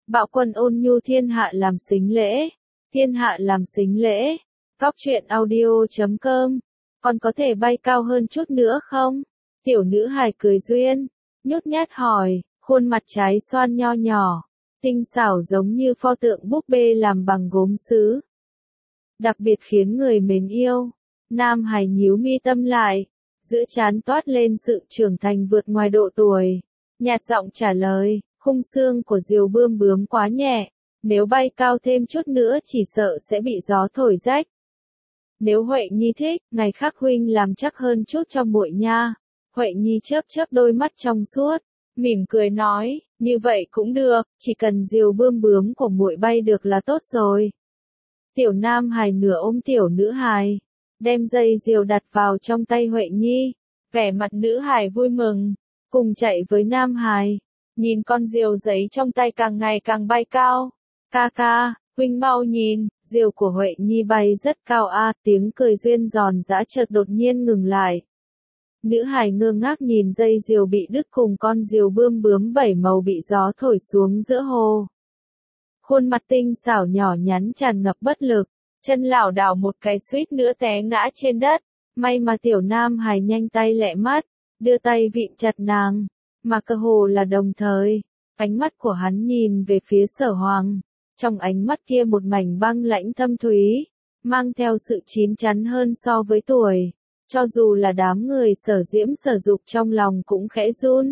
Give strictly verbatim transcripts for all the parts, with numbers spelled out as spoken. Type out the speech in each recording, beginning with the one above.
Bạo quân ôn nhu thiên hạ làm xính lễ, thiên hạ làm xính lễ, góc truyện audio chấm com, còn có thể bay cao hơn chút nữa không? Tiểu nữ hài cười duyên, nhút nhát hỏi, khuôn mặt trái xoan nho nhỏ, tinh xảo giống như pho tượng búp bê làm bằng gốm sứ. Đặc biệt khiến người mến yêu, nam hài nhíu mi tâm lại, giữa trán toát lên sự trưởng thành vượt ngoài độ tuổi, nhạt giọng trả lời. Khung xương của diều bươm bướm quá nhẹ, nếu bay cao thêm chút nữa chỉ sợ sẽ bị gió thổi rách. Nếu Huệ Nhi thích, ngày khác huynh làm chắc hơn chút cho muội nha. Huệ Nhi chớp chớp đôi mắt trong suốt, mỉm cười nói, như vậy cũng được, chỉ cần diều bươm bướm của muội bay được là tốt rồi. Tiểu nam hài nửa ôm tiểu nữ hài, đem dây diều đặt vào trong tay Huệ Nhi, vẻ mặt nữ hài vui mừng, cùng chạy với nam hài. Nhìn con diều giấy trong tay càng ngày càng bay cao. Ca ca, huynh mau nhìn, diều của Huệ Nhi bay rất cao a, à, tiếng cười duyên giòn giã chợt đột nhiên ngừng lại. Nữ hài ngơ ngác nhìn dây diều bị đứt cùng con diều bươm bướm bảy màu bị gió thổi xuống giữa hồ. Khuôn mặt tinh xảo nhỏ nhắn tràn ngập bất lực, chân lảo đảo một cái suýt nữa té ngã trên đất. May mà tiểu nam hài nhanh tay lẹ mắt, đưa tay vịn chặt nàng. Mà cơ hồ là đồng thời, ánh mắt của hắn nhìn về phía Sở Hoàng, trong ánh mắt kia một mảnh băng lãnh thâm thúy, mang theo sự chín chắn hơn so với tuổi, cho dù là đám người Sở Diễm Sở Dục trong lòng cũng khẽ run.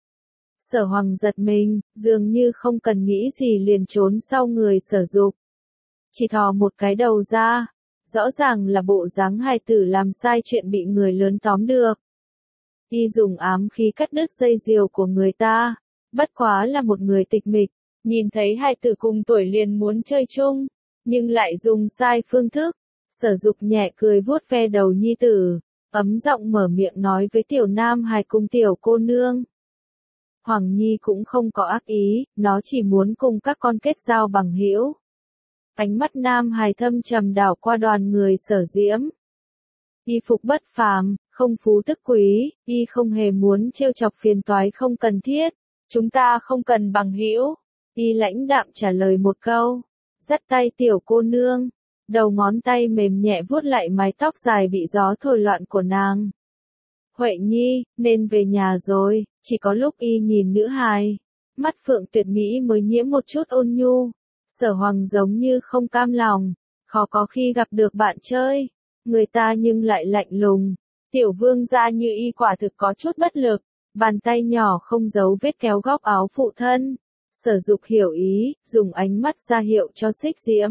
Sở Hoàng giật mình, dường như không cần nghĩ gì liền trốn sau người Sở Dục. Chỉ thò một cái đầu ra, rõ ràng là bộ dáng hài tử làm sai chuyện bị người lớn tóm được. Y dùng ám khí cắt đứt dây diều của người ta, bất quá là một người tịch mịch, nhìn thấy hai tử cùng tuổi liền muốn chơi chung, nhưng lại dùng sai phương thức. Sở Dục nhẹ cười vuốt ve đầu nhi tử, ấm giọng mở miệng nói với tiểu nam hài cùng tiểu cô nương. Hoàng Nhi cũng không có ác ý, nó chỉ muốn cùng các con kết giao bằng hữu. Ánh mắt nam hài thâm trầm đảo qua đoàn người Sở Diễm. Y phục bất phàm, không phú tức quý, y không hề muốn trêu chọc phiền toái không cần thiết, chúng ta không cần bằng hữu. Y lãnh đạm trả lời một câu, dắt tay tiểu cô nương, đầu ngón tay mềm nhẹ vuốt lại mái tóc dài bị gió thổi loạn của nàng. Huệ Nhi, nên về nhà rồi, chỉ có lúc y nhìn nữ hài, mắt phượng tuyệt mỹ mới nhiễm một chút ôn nhu. Sở Hoàng giống như không cam lòng, khó có khi gặp được bạn chơi. Người ta nhưng lại lạnh lùng, tiểu vương gia như y quả thực có chút bất lực, bàn tay nhỏ không giấu vết kéo góc áo phụ thân. Sở Dục hiểu ý, dùng ánh mắt ra hiệu cho Xích Diễm.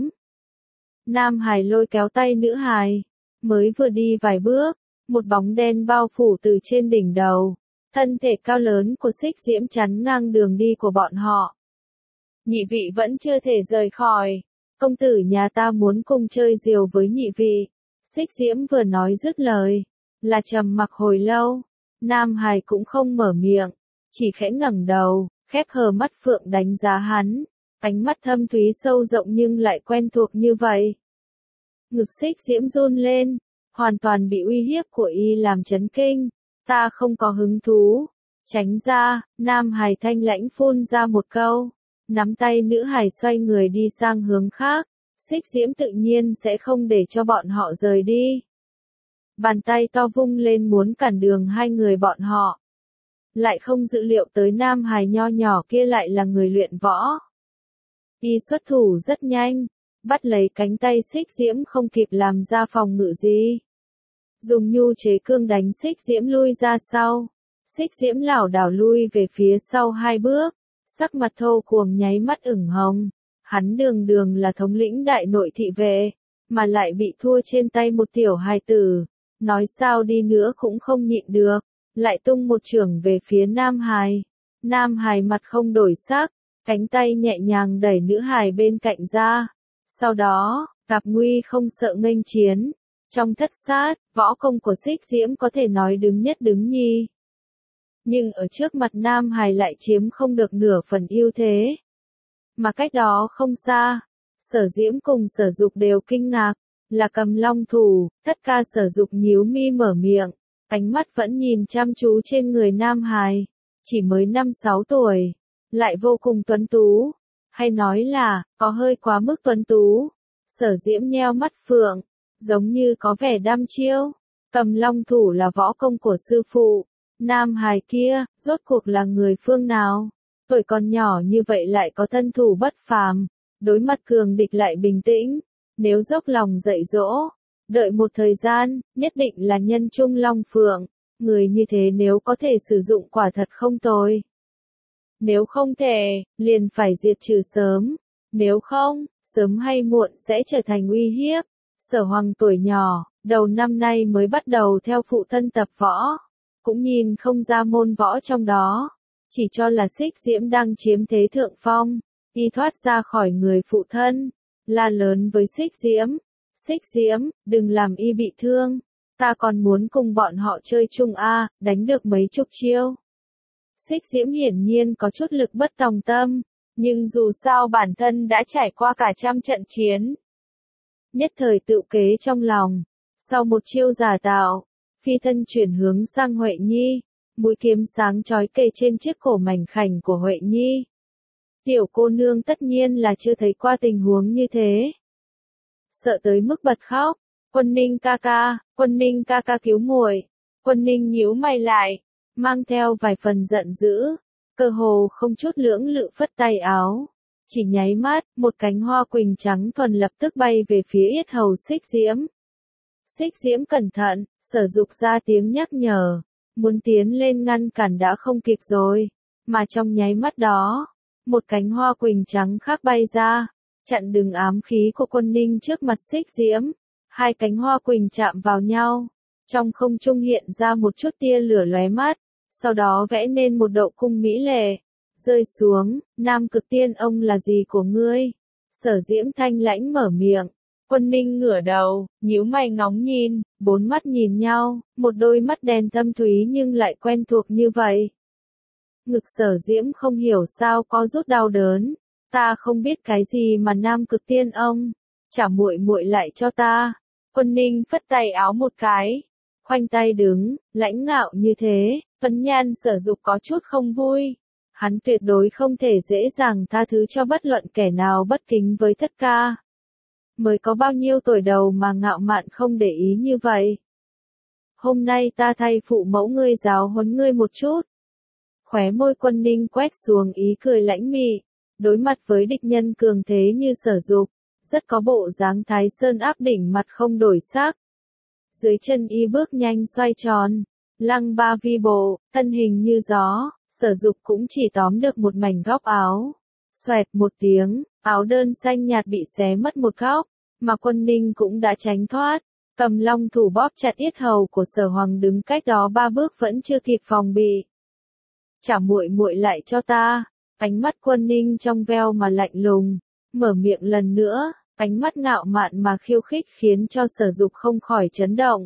Nam hài lôi kéo tay nữ hài, mới vừa đi vài bước, một bóng đen bao phủ từ trên đỉnh đầu, thân thể cao lớn của Xích Diễm chắn ngang đường đi của bọn họ. Nhị vị vẫn chưa thể rời khỏi, công tử nhà ta muốn cùng chơi diều với nhị vị. Xích Diễm vừa nói dứt lời, là trầm mặc hồi lâu, nam hài cũng không mở miệng, chỉ khẽ ngẩng đầu, khép hờ mắt phượng đánh giá hắn, ánh mắt thâm thúy sâu rộng nhưng lại quen thuộc như vậy. Ngực Xích Diễm run lên, hoàn toàn bị uy hiếp của y làm chấn kinh, ta không có hứng thú, tránh ra, nam hài thanh lãnh phun ra một câu, nắm tay nữ hài xoay người đi sang hướng khác. Xích Diễm tự nhiên sẽ không để cho bọn họ rời đi. Bàn tay to vung lên muốn cản đường hai người bọn họ. Lại không dự liệu tới nam hài nho nhỏ kia lại là người luyện võ. Y xuất thủ rất nhanh, bắt lấy cánh tay Xích Diễm không kịp làm ra phòng ngự gì. Dùng nhu chế cương đánh Xích Diễm lui ra sau. Xích Diễm lảo đảo lui về phía sau hai bước, sắc mặt thô cuồng nháy mắt ửng hồng. Hắn đường đường là thống lĩnh đại nội thị vệ, mà lại bị thua trên tay một tiểu hài tử, nói sao đi nữa cũng không nhịn được, lại tung một chưởng về phía nam hài. Nam hài mặt không đổi sắc, cánh tay nhẹ nhàng đẩy nữ hài bên cạnh ra. Sau đó, gặp nguy không sợ nghênh chiến. Trong thất sát, võ công của Xích Diễm có thể nói đứng nhất đứng nhì. Nhưng ở trước mặt nam hài lại chiếm không được nửa phần ưu thế. Mà cách đó không xa, Sở Diễm cùng Sở Dục đều kinh ngạc, là Cầm Long thủ. Tất cả Sở Dục nhíu mi mở miệng, ánh mắt vẫn nhìn chăm chú trên người nam hài, chỉ mới năm sáu tuổi, lại vô cùng tuấn tú. hay nói là, có hơi quá mức tuấn tú. Sở Diễm nheo mắt phượng, giống như có vẻ đăm chiêu. Cầm long thủ là võ công của sư phụ. Nam hài kia, rốt cuộc là người phương nào? Tuổi còn nhỏ như vậy lại có thân thủ bất phàm, đối mặt cường địch lại bình tĩnh. Nếu dốc lòng dạy dỗ, đợi một thời gian, nhất định là nhân trung long phượng. Người như thế nếu có thể sử dụng quả thật không tồi. Nếu không thể, liền phải diệt trừ sớm. Nếu không, sớm hay muộn sẽ trở thành uy hiếp. Sở Hoàng tuổi nhỏ, đầu năm nay mới bắt đầu theo phụ thân tập võ. Cũng nhìn không ra môn võ trong đó. Chỉ cho là Xích Diễm đang chiếm thế thượng phong. Y thoát ra khỏi người phụ thân. La lớn với Xích Diễm. Xích Diễm, đừng làm y bị thương. Ta còn muốn cùng bọn họ chơi chung a, đánh được mấy chục chiêu. Xích Diễm hiển nhiên có chút lực bất tòng tâm. Nhưng dù sao bản thân đã trải qua cả trăm trận chiến. Nhất thời tự kế trong lòng. Sau một chiêu giả tạo, phi thân chuyển hướng sang Huệ Nhi. Mũi kiếm sáng chói kề trên chiếc cổ mảnh khảnh của Huệ Nhi. Tiểu cô nương tất nhiên là chưa thấy qua tình huống như thế. Sợ tới mức bật khóc. Quân Ninh ca ca, Quân Ninh ca ca cứu muội. Quân Ninh nhíu mày lại, mang theo vài phần giận dữ. Cơ hồ không chút lưỡng lự phất tay áo. Chỉ nháy mắt, một cánh hoa quỳnh trắng thuần lập tức bay về phía yết hầu Xích Diễm. Xích Diễm cẩn thận, Sở Dục ra tiếng nhắc nhở. Muốn tiến lên ngăn cản đã không kịp rồi. Mà trong nháy mắt đó, một cánh hoa quỳnh trắng khác bay ra, chặn đường ám khí của Quân Ninh trước mặt Xích Diễm. Hai cánh hoa quỳnh chạm vào nhau. Trong không trung hiện ra một chút tia lửa lóe mắt. Sau đó vẽ nên một đậu cung mỹ lệ. Rơi xuống, Nam Cực Tiên ông là gì của ngươi? Sở Diễm thanh lãnh mở miệng. Quân Ninh ngửa đầu, nhíu mày ngóng nhìn, bốn mắt nhìn nhau, một đôi mắt đen thâm thúy nhưng lại quen thuộc như vậy. Ngực Sở Diễm không hiểu sao có rút đau đớn. Ta không biết cái gì mà Nam Cực Tiên ông, trả muội muội lại cho ta. Quân Ninh phất tay áo một cái, khoanh tay đứng, lãnh ngạo như thế, Phấn Nhan Sở Dục có chút không vui. Hắn tuyệt đối không thể dễ dàng tha thứ cho bất luận kẻ nào bất kính với thất ca. Mới có bao nhiêu tuổi đầu mà ngạo mạn không để ý như vậy. Hôm nay ta thay phụ mẫu ngươi giáo huấn ngươi một chút. Khóe môi Quân Ninh quét xuống ý cười lãnh mị, đối mặt với địch nhân cường thế như Sở Dục, rất có bộ dáng Thái Sơn áp đỉnh mặt không đổi sắc. Dưới chân y bước nhanh xoay tròn, lăng ba vi bộ, thân hình như gió, Sở Dục cũng chỉ tóm được một mảnh góc áo. Xoẹt một tiếng, áo đơn xanh nhạt bị xé mất một góc, mà Quân Ninh cũng đã tránh thoát. Cầm long thủ bóp chặt yết hầu của Sở Hoàng đứng cách đó ba bước vẫn chưa kịp phòng bị. Trả muội muội lại cho ta. Ánh mắt Quân Ninh trong veo mà lạnh lùng, mở miệng lần nữa, ánh mắt ngạo mạn mà khiêu khích khiến cho Sở Dục không khỏi chấn động.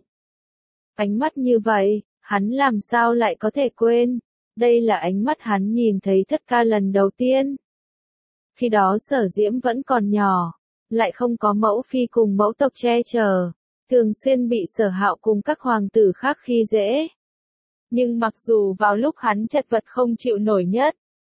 Ánh mắt như vậy, hắn làm sao lại có thể quên? Đây là ánh mắt hắn nhìn thấy thất ca lần đầu tiên. Khi đó Sở Diễm vẫn còn nhỏ, lại không có mẫu phi cùng mẫu tộc che chở, thường xuyên bị Sở Hạo cùng các hoàng tử khác khi dễ. Nhưng mặc dù vào lúc hắn chật vật không chịu nổi nhất,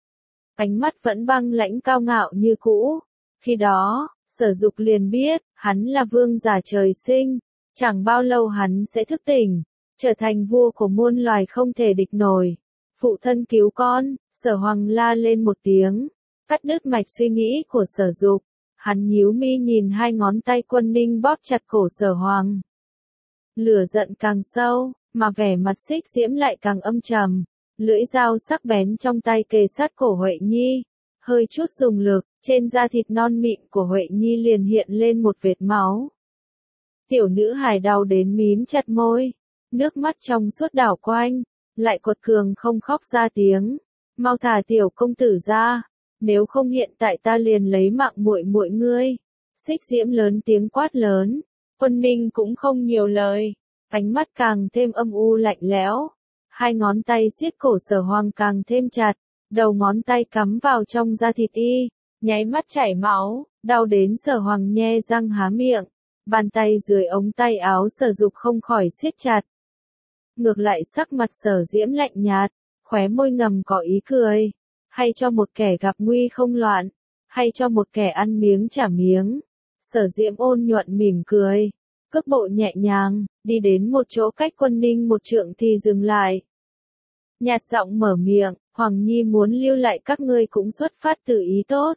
ánh mắt vẫn băng lãnh cao ngạo như cũ. Khi đó, Sở Dục liền biết, hắn là vương giả trời sinh, chẳng bao lâu hắn sẽ thức tỉnh, trở thành vua của muôn loài không thể địch nổi. Phụ thân cứu con, Sở Hoàng la lên một tiếng, cắt đứt mạch suy nghĩ của Sở Dục. Hắn nhíu mi nhìn hai ngón tay Quân Ninh bóp chặt cổ Sở Hoàng. Lửa giận càng sâu, mà vẻ mặt Xích Diễm lại càng âm trầm. Lưỡi dao sắc bén trong tay kề sát cổ Huệ Nhi. Hơi chút dùng lực, trên da thịt non mịn của Huệ Nhi liền hiện lên một vệt máu. Tiểu nữ hài đau đến mím chặt môi, nước mắt trong suốt đảo quanh, lại quật cường không khóc ra tiếng. Mau thả tiểu công tử ra, nếu không hiện tại ta liền lấy mạng muội muội ngươi. Xích Diễm lớn tiếng quát lớn. Quân Ninh cũng không nhiều lời, ánh mắt càng thêm âm u lạnh lẽo. Hai ngón tay siết cổ Sở Hoàng càng thêm chặt, đầu ngón tay cắm vào trong da thịt y, nháy mắt chảy máu, đau đến Sở Hoàng nhe răng há miệng. Bàn tay dưới ống tay áo Sở Dục không khỏi siết chặt. Ngược lại sắc mặt Sở Diễm lạnh nhạt, khóe môi ngầm có ý cười. Hay cho một kẻ gặp nguy không loạn. hay cho một kẻ ăn miếng trả miếng. Sở Diễm ôn nhuận mỉm cười, cước bộ nhẹ nhàng, đi đến một chỗ cách Quân Ninh một trượng thì dừng lại. Nhạt giọng mở miệng, Hoàng Nhi muốn lưu lại các ngươi cũng xuất phát từ ý tốt.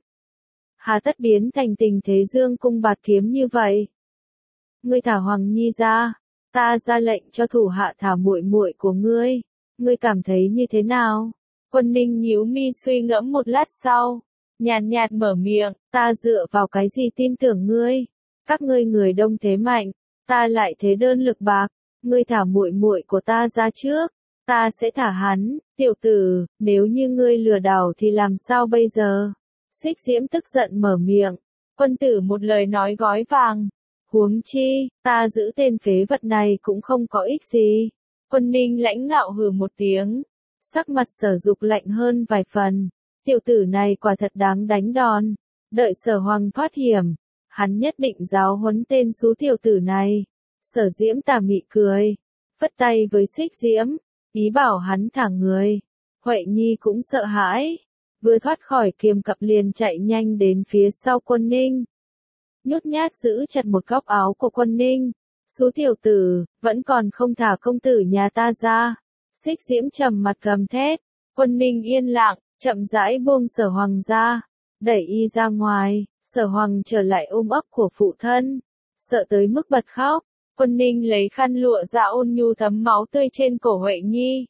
Hà tất biến thành tình thế dương cung bạt kiếm như vậy? Ngươi thả Hoàng Nhi ra, ta ra lệnh cho thủ hạ thả muội muội của ngươi, ngươi cảm thấy như thế nào? Quân Ninh nhíu mi suy ngẫm một lát sau, nhàn nhạt mở miệng, ta dựa vào cái gì tin tưởng ngươi? Các ngươi người đông thế mạnh, ta lại thế đơn lực bạc, ngươi thả muội muội của ta ra trước, ta sẽ thả hắn. Tiểu tử, nếu như ngươi lừa đảo thì làm sao bây giờ? Xích Diễm tức giận mở miệng, quân tử một lời nói gói vàng. Huống chi, ta giữ tên phế vật này cũng không có ích gì. Quân Ninh lãnh ngạo hừ một tiếng, sắc mặt Sở Dục lạnh hơn vài phần. Tiểu tử này quả thật đáng đánh đòn. Đợi Sở Hoàng thoát hiểm, hắn nhất định giáo huấn tên xú tiểu tử này. Sở Diễm tà mị cười, phất tay với Xích Diễm, ý bảo hắn thả người. Huệ Nhi cũng sợ hãi, vừa thoát khỏi kiềm cặp liền chạy nhanh đến phía sau Quân Ninh. Nhút nhát giữ chặt một góc áo của Quân Ninh. Xú tiểu tử, vẫn còn không thả công tử nhà ta ra. Xích Diễm trầm mặt gầm thét. Quân Ninh yên lặng, chậm rãi buông Sở Hoàng ra, đẩy y ra ngoài. Sở Hoàng trở lại ôm ấp của phụ thân, sợ tới mức bật khóc. Quân Ninh lấy khăn lụa ra ôn nhu thấm máu tươi trên cổ Huệ Nhi.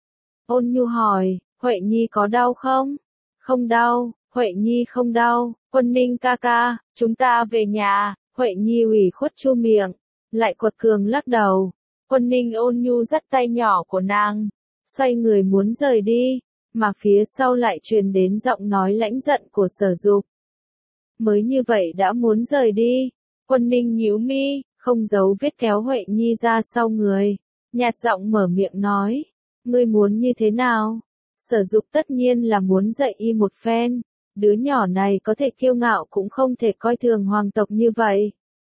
Ôn nhu hỏi, Huệ Nhi có đau không? Không đau, Huệ Nhi không đau. Quân Ninh ca ca, chúng ta về nhà. Huệ Nhi ủy khuất chu miệng, lại quật cường lắc đầu. Quân Ninh ôn nhu dắt tay nhỏ của nàng, xoay người muốn rời đi, mà phía sau lại truyền đến giọng nói lãnh giận của Sở Dục. Mới như vậy đã muốn rời đi. Quân Ninh nhíu mi, không giấu vết kéo Huệ Nhi ra sau người, nhạt giọng mở miệng nói, ngươi muốn như thế nào? Sở Dục tất nhiên là muốn dạy y một phen, đứa nhỏ này có thể kiêu ngạo cũng không thể coi thường hoàng tộc như vậy.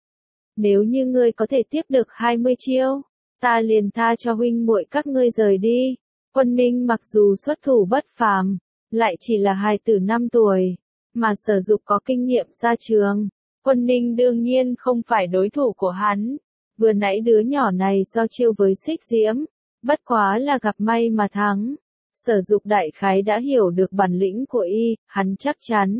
Nếu như ngươi có thể tiếp được hai mươi chiêu, ta liền tha cho huynh muội các ngươi rời đi. Quân Ninh mặc dù xuất thủ bất phàm, lại chỉ là hài tử năm tuổi, mà Sở Dục có kinh nghiệm xa trường. Quân Ninh đương nhiên không phải đối thủ của hắn. Vừa nãy đứa nhỏ này so chiêu với Xích Diễm, bất quá là gặp may mà thắng. Sở Dục đại khái đã hiểu được bản lĩnh của y, hắn chắc chắn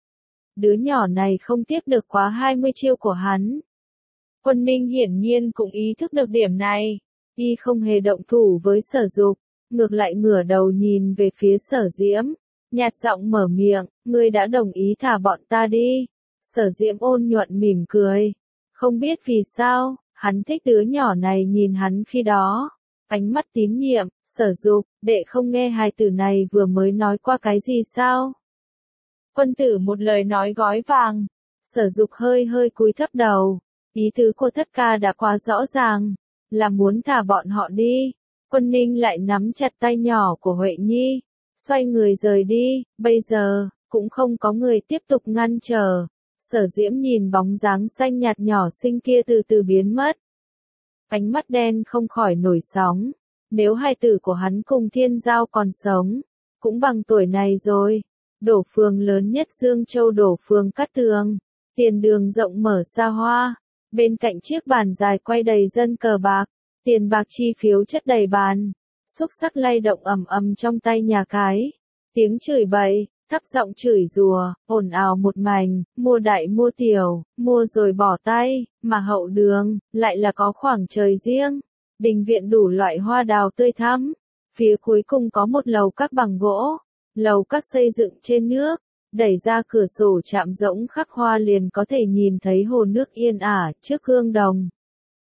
đứa nhỏ này không tiếp được quá hai mươi chiêu của hắn. Quân Ninh hiển nhiên cũng ý thức được điểm này, y không hề động thủ với Sở Dục, ngược lại ngửa đầu nhìn về phía Sở Diễm, nhạt giọng mở miệng, ngươi đã đồng ý thả bọn ta đi. Sở Diễm ôn nhuận mỉm cười, không biết vì sao, hắn thích đứa nhỏ này nhìn hắn khi đó. Ánh mắt tín nhiệm. Sở Dục, đệ không nghe hài tử này vừa mới nói qua cái gì sao? Quân tử một lời nói gói vàng. Sở Dục hơi hơi cúi thấp đầu, ý tứ của thất ca đã quá rõ ràng, là muốn thả bọn họ đi. Quân Ninh lại nắm chặt tay nhỏ của Huệ Nhi, xoay người rời đi. Bây giờ, cũng không có người tiếp tục ngăn trở. Sở Diễm nhìn bóng dáng xanh nhạt nhỏ xinh kia từ từ biến mất. Ánh mắt đen không khỏi nổi sóng. Nếu hai tử của hắn cùng Thiên Giao còn sống, cũng bằng tuổi này rồi. Đổ phường lớn nhất Dương Châu đổ phường Cát Tường, tiền đường rộng mở xa hoa, bên cạnh chiếc bàn dài quay đầy dân cờ bạc, tiền bạc chi phiếu chất đầy bàn, xúc xắc lay động ầm ầm trong tay nhà cái, tiếng chửi bậy, thấp giọng chửi rủa, ồn ào một mảnh, mua đại mua tiểu, mua rồi bỏ tay, mà hậu đường, lại là có khoảng trời riêng. Đình viện đủ loại hoa đào tươi thắm, phía cuối cùng có một lầu các bằng gỗ, lầu các xây dựng trên nước, đẩy ra cửa sổ chạm rỗng khắc hoa liền có thể nhìn thấy hồ nước yên ả trước gương đồng.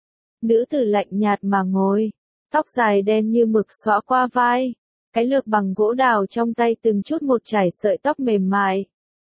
Nữ tử lạnh nhạt mà ngồi, tóc dài đen như mực xõa qua vai, cái lược bằng gỗ đào trong tay từng chút một chảy sợi tóc mềm mại.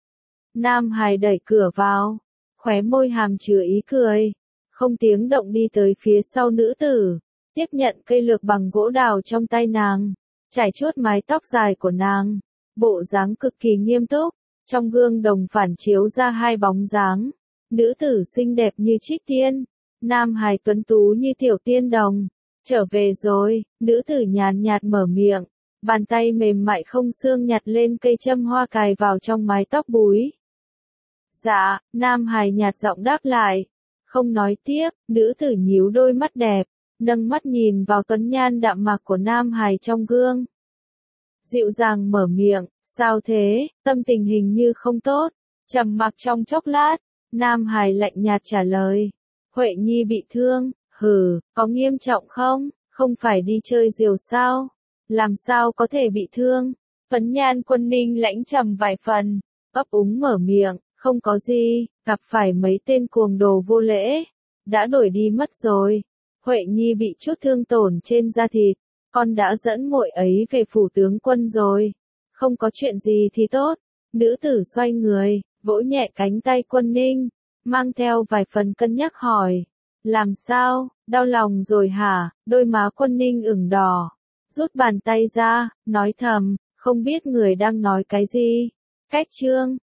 Nam hài đẩy cửa vào, khóe môi hàm chứa ý cười, không tiếng động đi tới phía sau nữ tử. Tiếp nhận cây lược bằng gỗ đào trong tay nàng, chải chuốt mái tóc dài của nàng, bộ dáng cực kỳ nghiêm túc, trong gương đồng phản chiếu ra hai bóng dáng, nữ tử xinh đẹp như trích tiên, nam hài tuấn tú như tiểu tiên đồng. Trở về rồi, nữ tử nhàn nhạt mở miệng, bàn tay mềm mại không xương nhặt lên cây châm hoa cài vào trong mái tóc búi. Dạ, Nam Hải nhạt giọng đáp lại. Không nói tiếp, nữ tử nhíu đôi mắt đẹp, nâng mắt nhìn vào tuấn nhan đạm mạc của Nam Hải trong gương. Dịu dàng mở miệng, sao thế, tâm tình hình như không tốt. Trầm mặc trong chốc lát, Nam Hải lạnh nhạt trả lời. Huệ Nhi bị thương, hừ, có nghiêm trọng không, không phải đi chơi diều sao, làm sao có thể bị thương. Tuấn nhan Quân Ninh lãnh trầm vài phần, ấp úng mở miệng, không có gì, gặp phải mấy tên cuồng đồ vô lễ, đã đuổi đi mất rồi. Huệ Nhi bị chút thương tổn trên da thịt, con đã dẫn muội ấy về phủ tướng quân rồi. Không có chuyện gì thì tốt. Nữ tử xoay người, vỗ nhẹ cánh tay Quân Ninh, mang theo vài phần cân nhắc hỏi. Làm sao, đau lòng rồi hả? Đôi má Quân Ninh ửng đỏ, rút bàn tay ra, nói thầm, không biết người đang nói cái gì. Cách chương